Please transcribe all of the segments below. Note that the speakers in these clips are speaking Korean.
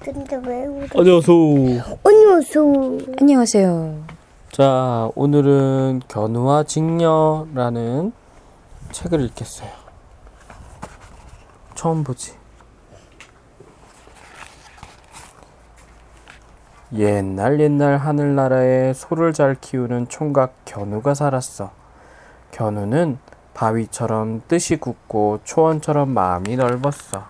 근데 왜 울어? 안녕하세요. 안녕하세요. 자, 오늘은 견우와 직녀라는 책을 읽겠어요. 처음 보지? 옛날 하늘나라에 소를 잘 키우는 총각 견우가 살았어. 견우는 바위처럼 뜻이 굳고 초원처럼 마음이 넓었어.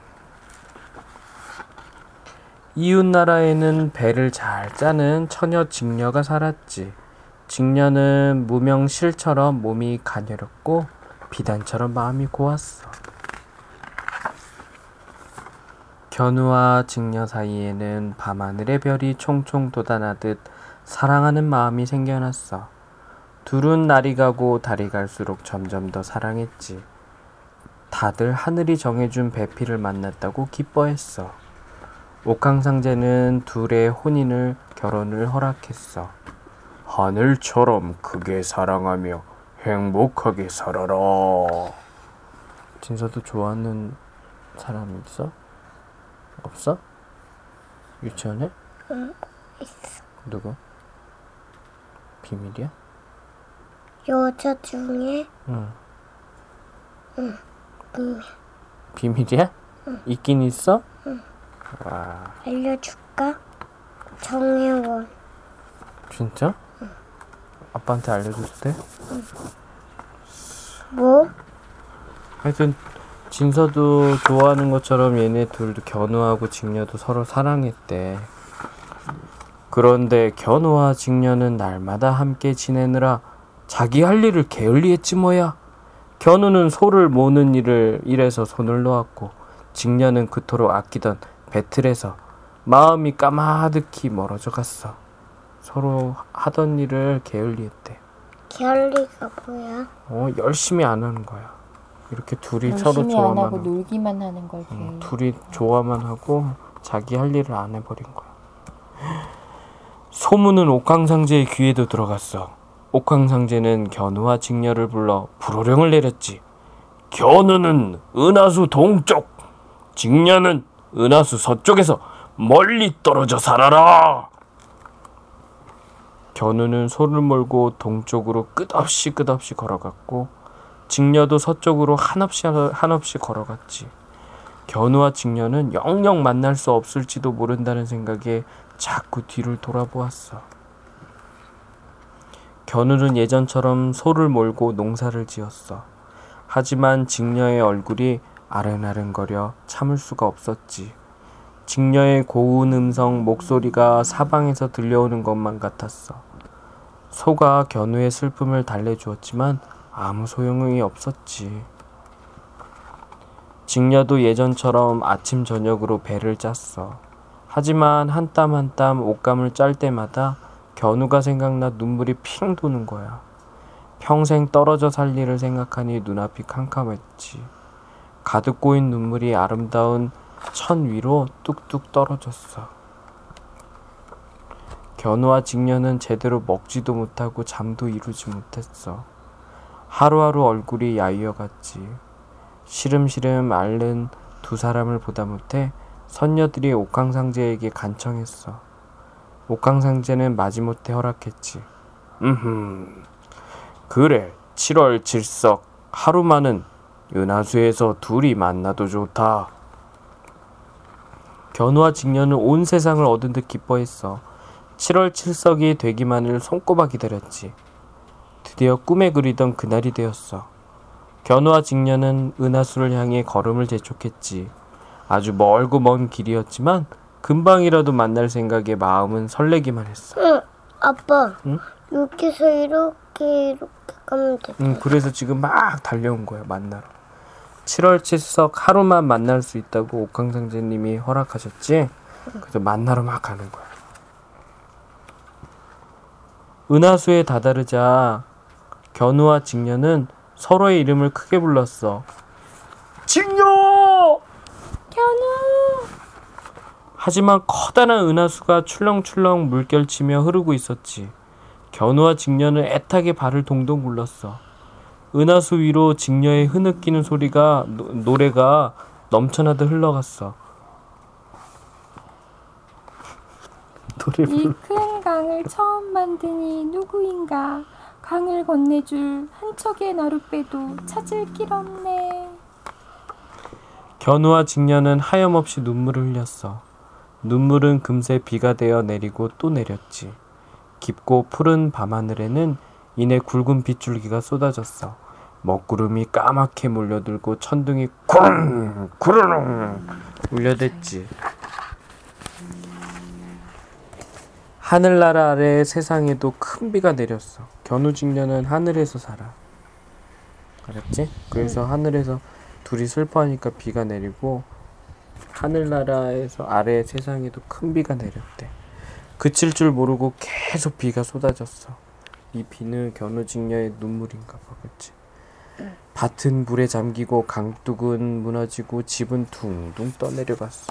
이웃나라에는 배를 잘 짜는 처녀 직녀가 살았지. 직녀는 무명실처럼 몸이 가녀렸고 비단처럼 마음이 고왔어. 견우와 직녀 사이에는 밤하늘의 별이 총총 돋아나듯 사랑하는 마음이 생겨났어. 둘은 날이 가고 달이 갈수록 점점 더 사랑했지. 다들 하늘이 정해준 배필을 만났다고 기뻐했어. 옥황상제는 둘의 결혼을 허락했어. 하늘처럼 크게 사랑하며 행복하게 살아라. 진서도 좋아하는 사람 있어? 없어? 유치원에? 응, 있어. 누구? 비밀이야? 여자 중에? 응. 비밀. 비밀이야? 응. 있긴 있어? 응. 와. 알려줄까? 정혜원. 진짜? 응. 아빠한테 알려줘도 돼? 응. 뭐? 하여튼 진서도 좋아하는 것처럼 얘네 둘도 견우하고 직녀도 서로 사랑했대. 그런데 견우와 직녀는 날마다 함께 지내느라 자기 할 일을 게을리했지 뭐야. 견우는 소를 모는 일에서 손을 놓았고 직녀는 그토록 아끼던 배틀에서 마음이 까마득히 멀어져 갔어. 서로 하던 일을 게을리했대. 게을리가 뭐야? 열심히 안 하는 거야. 이렇게 둘이 서로 열심히 좋아만 안 하고 놀기만 하는 걸 게을리. 둘이 좋아만 하고 자기 할 일을 안 해버린 거야. 소문은 옥황상제의 귀에도 들어갔어. 옥황상제는 견우와 직녀를 불러 불호령을 내렸지. 견우는 은하수 동쪽, 직녀는 은하수 서쪽에서 멀리 떨어져 살아라. 견우는 소를 몰고 동쪽으로 끝없이 걸어갔고 직녀도 서쪽으로 한없이 걸어갔지. 견우와 직녀는 영영 만날 수 없을지도 모른다는 생각에 자꾸 뒤를 돌아보았어. 견우는 예전처럼 소를 몰고 농사를 지었어. 하지만 직녀의 얼굴이 아른아른거려 참을 수가 없었지. 직녀의 고운 음성 목소리가 사방에서 들려오는 것만 같았어. 소가 견우의 슬픔을 달래주었지만 아무 소용이 없었지. 직녀도 예전처럼 아침 저녁으로 배를 짰어. 하지만 한 땀 한 땀 옷감을 짤 때마다 견우가 생각나 눈물이 핑 도는 거야. 평생 떨어져 살 일을 생각하니 눈앞이 캄캄했지. 가득 고인 눈물이 아름다운 천 위로 뚝뚝 떨어졌어. 견우와 직녀는 제대로 먹지도 못하고 잠도 이루지 못했어. 하루하루 얼굴이 야위어갔지. 시름시름 앓는 두 사람을 보다 못해 선녀들이 옥황상제에게 간청했어. 옥황상제는 마지못해 허락했지. 그래, 7월 7석 하루만은 은하수에서 둘이 만나도 좋다. 견우와 직녀는 온 세상을 얻은 듯 기뻐했어. 7월 7석이 되기만을 손꼽아 기다렸지. 드디어 꿈에 그리던 그날이 되었어. 견우와 직녀는 은하수를 향해 걸음을 재촉했지. 아주 멀고 먼 길이었지만 금방이라도 만날 생각에 마음은 설레기만 했어. 응, 아빠. 응? 이렇게서 이렇게 가면 돼. 응, 그래서 지금 막 달려온 거야, 만나러. 7월 7석 하루만 만날 수 있다고 옥황상제님이 허락하셨지? 그래서 만나러 막 가는 거야. 은하수에 다다르자 견우와 직녀는 서로의 이름을 크게 불렀어. 직녀! 견우! 하지만 커다란 은하수가 출렁출렁 물결치며 흐르고 있었지. 견우와 직녀는 애타게 발을 동동 굴렀어. 은하수 위로 직녀의 흐느끼는 노래가 넘쳐나듯 흘러갔어. 이 큰 강을 처음 만드니 누구인가? 강을 건네줄 한 척의 나룻배도 찾을 길 없네. 견우와 직녀는 하염없이 눈물을 흘렸어. 눈물은 금세 비가 되어 내리고 또 내렸지. 깊고 푸른 밤하늘에는 이내 굵은 빗줄기가 쏟아졌어. 먹구름이 까맣게 몰려들고 천둥이 구릉 구르릉 울려댔지. 하늘나라 아래의 세상에도 큰 비가 내렸어. 견우직녀는 하늘에서 살아. 알았지? 그래서 하늘에서 둘이 슬퍼하니까 비가 내리고 하늘나라에서 아래 세상에도 큰 비가 내렸대. 그칠 줄 모르고 계속 비가 쏟아졌어. 이 비는 견우직녀의 눈물인가 봐. 그치? 밭은 물에 잠기고 강둑은 무너지고 집은 둥둥 떠내려갔어.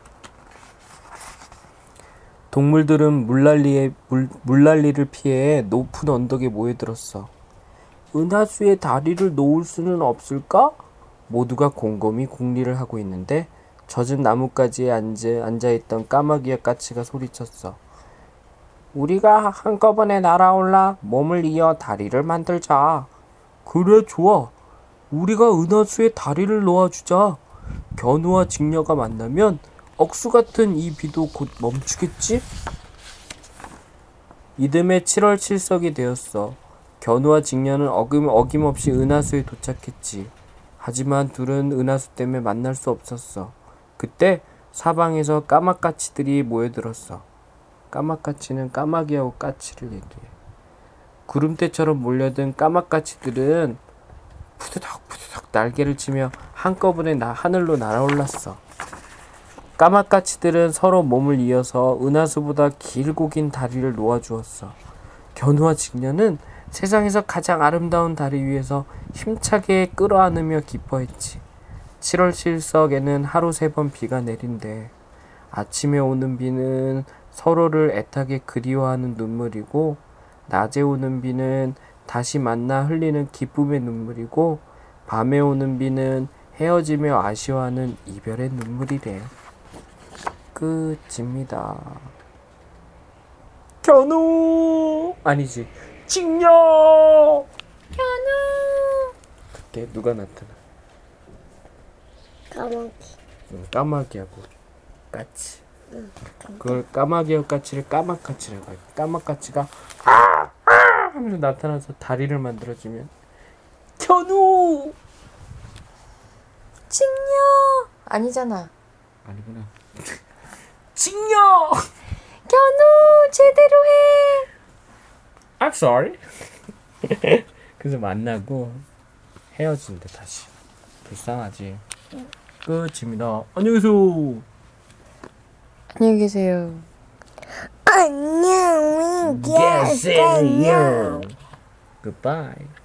동물들은 물난리를 피해 높은 언덕에 모여들었어. 은하수에 다리를 놓을 수는 없을까? 모두가 곰곰이 궁리를 하고 있는데 젖은 나뭇가지에 앉아있던 까마귀와 까치가 소리쳤어. 우리가 한꺼번에 날아올라 몸을 이어 다리를 만들자. 그래, 좋아. 우리가 은하수에 다리를 놓아주자. 견우와 직녀가 만나면 억수 같은 이 비도 곧 멈추겠지? 이듬해 7월 7석이 되었어. 견우와 직녀는 어김없이 은하수에 도착했지. 하지만 둘은 은하수 때문에 만날 수 없었어. 그때 사방에서 까마까치들이 모여들었어. 까마까치는 까마귀하고 까치를 얘기해. 구름대처럼 몰려든 까마까치들은 푸드덕 날개를 치며 한꺼번에 하늘로 날아올랐어. 까마까치들은 서로 몸을 이어서 은하수보다 길고 긴 다리를 놓아주었어. 견우와 직녀는 세상에서 가장 아름다운 다리 위에서 힘차게 끌어안으며 기뻐했지. 7월 7석에는 하루 3번 비가 내린대. 아침에 오는 비는 서로를 애타게 그리워하는 눈물이고, 낮에 오는 비는 다시 만나 흘리는 기쁨의 눈물이고, 밤에 오는 비는 헤어지며 아쉬워하는 이별의 눈물이래. 끝입니다. 견우! 아니지. 직녀! 견우! 그때 누가 나타나? 까마귀. 까마귀하고 까치. 그걸 까마귀하고 까치를 까마까치라고 해. 까마까치가 하면서 나타나서 다리를 만들어주면 견우! 직녀! 아니잖아. 아니구나. 직녀! 견우! 제대로 해! I'm sorry. 그래서 만나고 헤어진대 다시. 불쌍하지. 끝입니다. 안녕히 계세요. 안녕히 계세요. 안녕히 계세요. Goodbye.